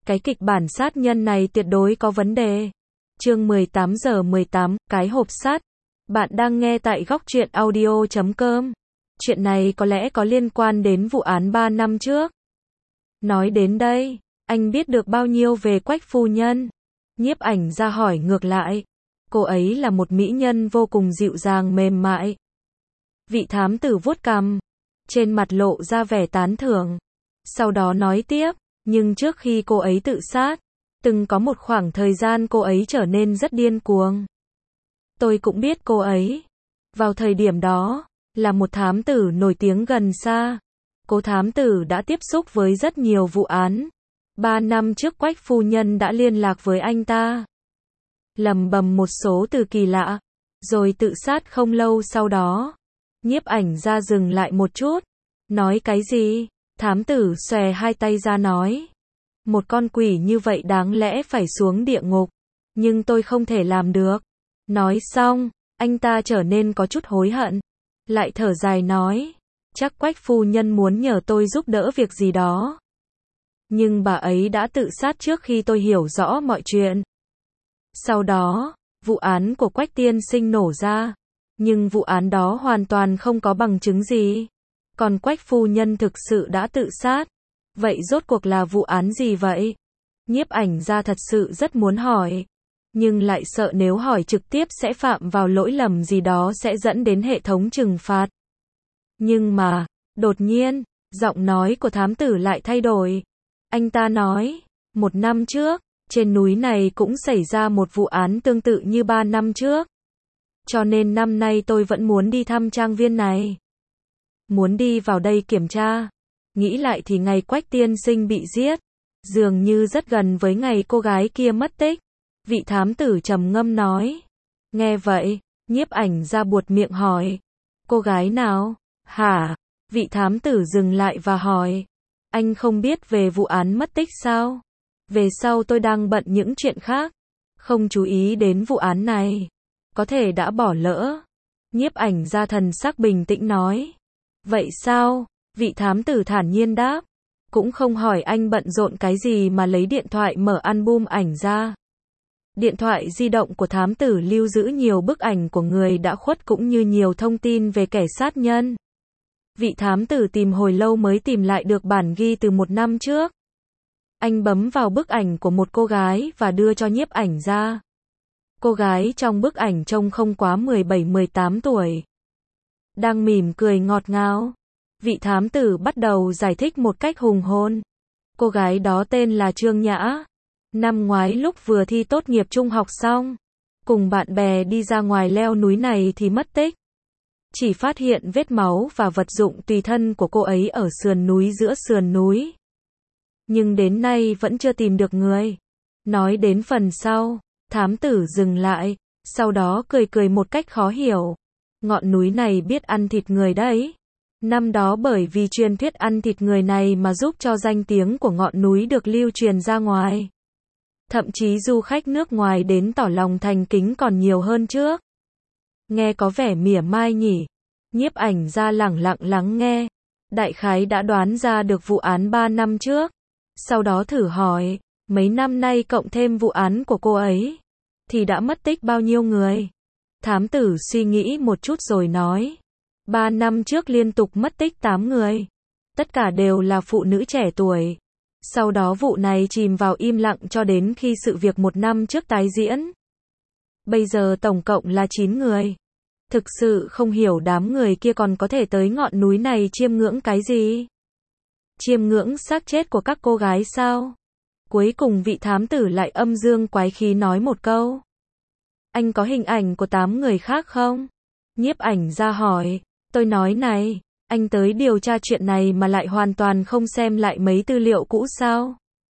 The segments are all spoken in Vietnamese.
Cái kịch bản sát nhân này tuyệt đối có vấn đề. Chương 18 giờ 18, cái hộp sắt. Bạn đang nghe tại góc truyện audio.com. Chuyện này có lẽ có liên quan đến vụ án 3 năm trước. Nói đến đây, anh biết được bao nhiêu về Quách phu nhân? Nhiếp ảnh ra hỏi ngược lại. Cô ấy là một mỹ nhân vô cùng dịu dàng mềm mại. Vị thám tử vuốt cằm, trên mặt lộ ra vẻ tán thưởng. Sau đó nói tiếp, nhưng trước khi cô ấy tự sát, từng có một khoảng thời gian cô ấy trở nên rất điên cuồng. Tôi cũng biết cô ấy. Vào thời điểm đó, là một thám tử nổi tiếng gần xa. Cô thám tử đã tiếp xúc với rất nhiều vụ án. 3 năm trước Quách phu nhân đã liên lạc với anh ta. Lẩm bẩm một số từ kỳ lạ, rồi tự sát không lâu sau đó. Nhiếp ảnh ra dừng lại một chút. Nói cái gì? Thám tử xòe hai tay ra nói. Một con quỷ như vậy đáng lẽ phải xuống địa ngục. Nhưng tôi không thể làm được. Nói xong, anh ta trở nên có chút hối hận. Lại thở dài nói. Chắc Quách phu nhân muốn nhờ tôi giúp đỡ việc gì đó. Nhưng bà ấy đã tự sát trước khi tôi hiểu rõ mọi chuyện. Sau đó, vụ án của Quách tiên sinh nổ ra. Nhưng vụ án đó hoàn toàn không có bằng chứng gì. Còn Quách phu nhân thực sự đã tự sát. Vậy rốt cuộc là vụ án gì vậy? Nhiếp ảnh ra thật sự rất muốn hỏi. Nhưng lại sợ nếu hỏi trực tiếp sẽ phạm vào lỗi lầm gì đó sẽ dẫn đến hệ thống trừng phạt. Nhưng mà, đột nhiên, giọng nói của thám tử lại thay đổi. Anh ta nói, 1 năm trước, trên núi này cũng xảy ra một vụ án tương tự như 3 năm trước. Cho nên năm nay tôi vẫn muốn đi thăm trang viên này. Muốn đi vào đây kiểm tra. Nghĩ lại thì ngày Quách tiên sinh bị giết, dường như rất gần với ngày cô gái kia mất tích. Vị thám tử trầm ngâm nói. Nghe vậy, nhiếp ảnh ra buột miệng hỏi. Cô gái nào? Hả? Vị thám tử dừng lại và hỏi. Anh không biết về vụ án mất tích sao? Về sau tôi đang bận những chuyện khác, không chú ý đến vụ án này. Có thể đã bỏ lỡ. Nhiếp ảnh ra thần sắc bình tĩnh nói. Vậy sao? Vị thám tử thản nhiên đáp. Cũng không hỏi anh bận rộn cái gì mà lấy điện thoại mở album ảnh ra. Điện thoại di động của thám tử lưu giữ nhiều bức ảnh của người đã khuất cũng như nhiều thông tin về kẻ sát nhân. Vị thám tử tìm hồi lâu mới tìm lại được bản ghi từ 1 năm trước. Anh bấm vào bức ảnh của một cô gái và đưa cho nhiếp ảnh ra. Cô gái trong bức ảnh trông không quá 17-18 tuổi. Đang mỉm cười ngọt ngào. Vị thám tử bắt đầu giải thích một cách hùng hồn. Cô gái đó tên là Trương Nhã. Năm ngoái lúc vừa thi tốt nghiệp trung học xong, cùng bạn bè đi ra ngoài leo núi này thì mất tích. Chỉ phát hiện vết máu và vật dụng tùy thân của cô ấy ở sườn núi giữa sườn núi. Nhưng đến nay vẫn chưa tìm được người. Nói đến phần sau, thám tử dừng lại, sau đó cười cười một cách khó hiểu. Ngọn núi này biết ăn thịt người đấy. Năm đó bởi vì truyền thuyết ăn thịt người này mà giúp cho danh tiếng của ngọn núi được lưu truyền ra ngoài. Thậm chí du khách nước ngoài đến tỏ lòng thành kính còn nhiều hơn trước. Nghe có vẻ mỉa mai nhỉ? Nhiếp ảnh ra lẳng lặng lắng nghe. Đại khái đã đoán ra được vụ án 3 năm trước. Sau đó thử hỏi, mấy năm nay cộng thêm vụ án của cô ấy, thì đã mất tích bao nhiêu người? Thám tử suy nghĩ một chút rồi nói. 3 năm trước liên tục mất tích 8 người. Tất cả đều là phụ nữ trẻ tuổi. Sau đó vụ này chìm vào im lặng cho đến khi sự việc 1 năm trước tái diễn. Bây giờ tổng cộng là 9 người. Thực sự không hiểu đám người kia còn có thể tới ngọn núi này chiêm ngưỡng cái gì? Chiêm ngưỡng xác chết của các cô gái sao? Cuối cùng vị thám tử lại âm dương quái khí nói một câu. Anh có hình ảnh của 8 người khác không? Nhiếp ảnh ra hỏi. Tôi nói này, anh tới điều tra chuyện này mà lại hoàn toàn không xem lại mấy tư liệu cũ sao?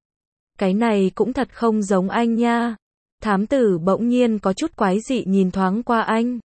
Cái này cũng thật không giống anh nha. Thám tử bỗng nhiên có chút quái dị nhìn thoáng qua anh.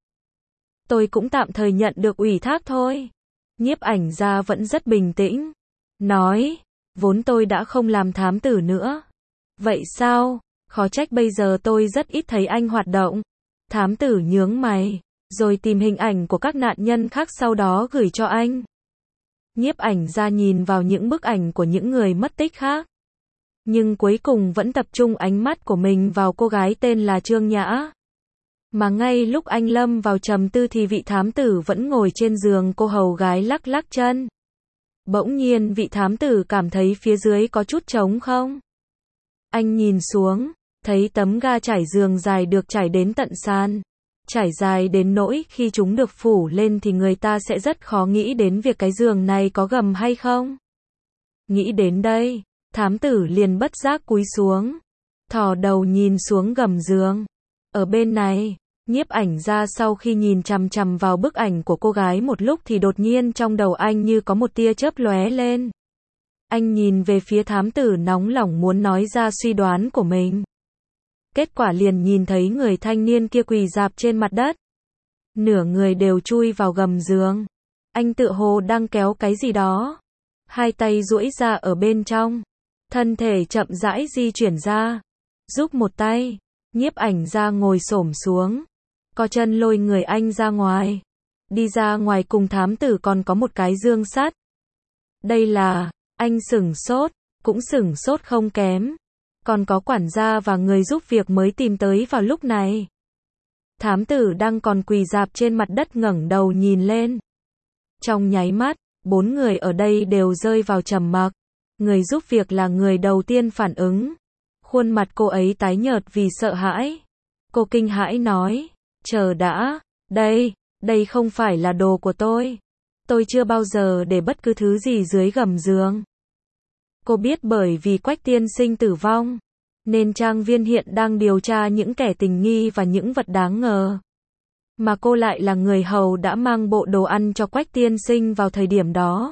Tôi cũng tạm thời nhận được ủy thác thôi. Nhiếp ảnh ra vẫn rất bình tĩnh. Nói, vốn tôi đã không làm thám tử nữa. Vậy sao? Khó trách bây giờ tôi rất ít thấy anh hoạt động. Thám tử nhướng mày, rồi tìm hình ảnh của các nạn nhân khác sau đó gửi cho anh. Nhiếp ảnh ra nhìn vào những bức ảnh của những người mất tích khác. nhưng cuối cùng vẫn tập trung ánh mắt của mình vào cô gái tên là Trương Nhã. Mà ngay lúc anh lâm vào trầm tư thì vị thám tử vẫn ngồi trên giường cô hầu gái lắc lắc chân. Bỗng nhiên vị thám tử cảm thấy phía dưới có chút trống không. Anh nhìn xuống, thấy tấm ga trải giường dài được trải đến tận sàn. Trải dài đến nỗi khi chúng được phủ lên thì người ta sẽ rất khó nghĩ đến việc cái giường này có gầm hay không. Nghĩ đến đây, thám tử liền bất giác cúi xuống, thò đầu nhìn xuống gầm giường. Ở bên này, nhiếp ảnh ra sau khi nhìn chằm chằm vào bức ảnh của cô gái một lúc thì đột nhiên trong đầu anh như có một tia chớp lóe lên. Anh nhìn về phía thám tử nóng lòng muốn nói ra suy đoán của mình. Kết quả liền nhìn thấy người thanh niên kia quỳ rạp trên mặt đất. Nửa người đều chui vào gầm giường. Anh tựa hồ đang kéo cái gì đó. Hai tay duỗi ra ở bên trong. Thân thể chậm rãi di chuyển ra. Giúp một tay. Nhiếp ảnh ra ngồi xổm xuống. Co chân lôi người anh ra ngoài. Đi ra ngoài cùng thám tử còn có một cái dương sắt. Đây là, anh sửng sốt, cũng sửng sốt không kém. Còn có quản gia và người giúp việc mới tìm tới vào lúc này. Thám tử đang còn quỳ rạp trên mặt đất ngẩng đầu nhìn lên. Trong nháy mắt, 4 người ở đây đều rơi vào trầm mặc. Người giúp việc là người đầu tiên phản ứng. Khuôn mặt cô ấy tái nhợt vì sợ hãi. Cô kinh hãi nói, chờ đã, đây không phải là đồ của tôi. Tôi chưa bao giờ để bất cứ thứ gì dưới gầm giường. Cô biết bởi vì Quách tiên sinh tử vong, nên trang viên hiện đang điều tra những kẻ tình nghi và những vật đáng ngờ. Mà cô lại là người hầu đã mang bộ đồ ăn cho Quách tiên sinh vào thời điểm đó.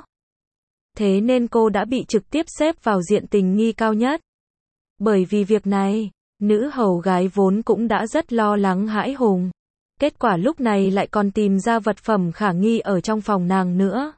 Thế nên cô đã bị trực tiếp xếp vào diện tình nghi cao nhất. Bởi vì việc này, nữ hầu gái vốn cũng đã rất lo lắng hãi hùng. Kết quả lúc này lại còn tìm ra vật phẩm khả nghi ở trong phòng nàng nữa.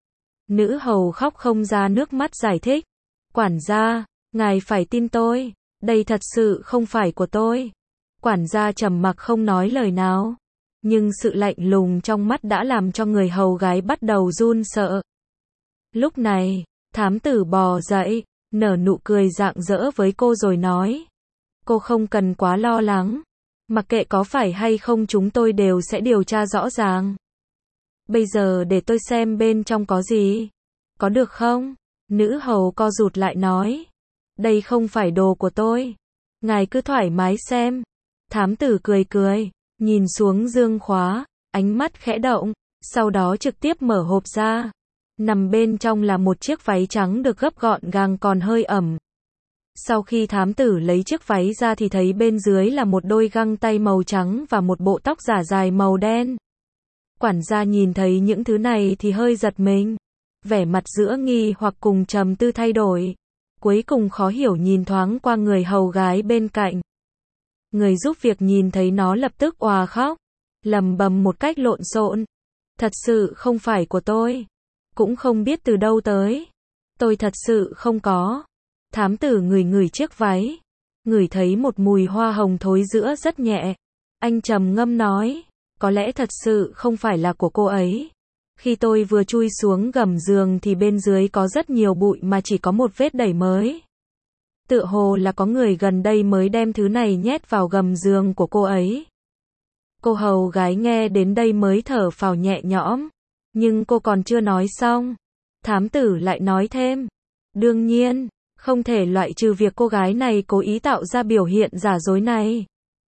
Nữ hầu khóc không ra nước mắt giải thích. Quản gia, ngài phải tin tôi, đây thật sự không phải của tôi. Quản gia trầm mặc không nói lời nào. Nhưng sự lạnh lùng trong mắt đã làm cho người hầu gái bắt đầu run sợ. Lúc này, thám tử bò dậy, nở nụ cười rạng rỡ với cô rồi nói. Cô không cần quá lo lắng. Mặc kệ có phải hay không chúng tôi đều sẽ điều tra rõ ràng. Bây giờ để tôi xem bên trong có gì. Có được không? Nữ hầu co rụt lại nói. Đây không phải đồ của tôi. Ngài cứ thoải mái xem. Thám tử cười cười, nhìn xuống dương khóa, ánh mắt khẽ động, sau đó trực tiếp mở hộp ra. Nằm bên trong là một chiếc váy trắng được gấp gọn gàng còn hơi ẩm. Sau khi thám tử lấy chiếc váy ra thì thấy bên dưới là một đôi găng tay màu trắng và một bộ tóc giả dài màu đen. Quản gia nhìn thấy những thứ này thì hơi giật mình. Vẻ mặt giữa nghi hoặc cùng trầm tư thay đổi. Cuối cùng khó hiểu nhìn thoáng qua người hầu gái bên cạnh. Người giúp việc nhìn thấy nó lập tức òa khóc. Lầm bầm một cách lộn xộn. Thật sự không phải của tôi. Cũng không biết từ đâu tới. Tôi thật sự không có. Thám tử ngửi chiếc váy. Ngửi thấy một mùi hoa hồng thối rữa rất nhẹ. Anh trầm ngâm nói. Có lẽ thật sự không phải là của cô ấy. Khi tôi vừa chui xuống gầm giường thì bên dưới có rất nhiều bụi mà chỉ có một vết đẩy mới. Tựa hồ là có người gần đây mới đem thứ này nhét vào gầm giường của cô ấy. Cô hầu gái nghe đến đây mới thở phào nhẹ nhõm. Nhưng cô còn chưa nói xong. Thám tử lại nói thêm. Đương nhiên, không thể loại trừ việc cô gái này cố ý tạo ra biểu hiện giả dối này.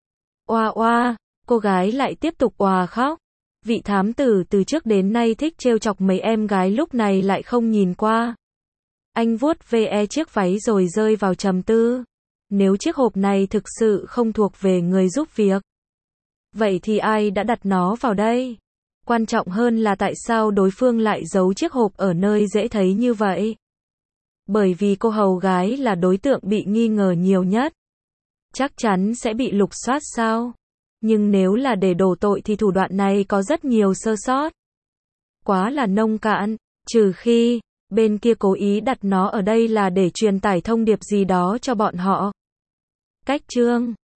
Oa oa, cô gái lại tiếp tục òa khóc. Vị thám tử từ trước đến nay thích trêu chọc mấy em gái lúc này lại không nhìn qua. Anh vuốt ve chiếc váy rồi rơi vào trầm tư. Nếu chiếc hộp này thực sự không thuộc về người giúp việc, vậy thì ai đã đặt nó vào đây? Quan trọng hơn là tại sao đối phương lại giấu chiếc hộp ở nơi dễ thấy như vậy? Bởi vì cô hầu gái là đối tượng bị nghi ngờ nhiều nhất. Chắc chắn sẽ bị lục soát sao? Nhưng nếu là để đổ tội thì thủ đoạn này có rất nhiều sơ sót. Quá là nông cạn, trừ khi bên kia cố ý đặt nó ở đây là để truyền tải thông điệp gì đó cho bọn họ. Cách chương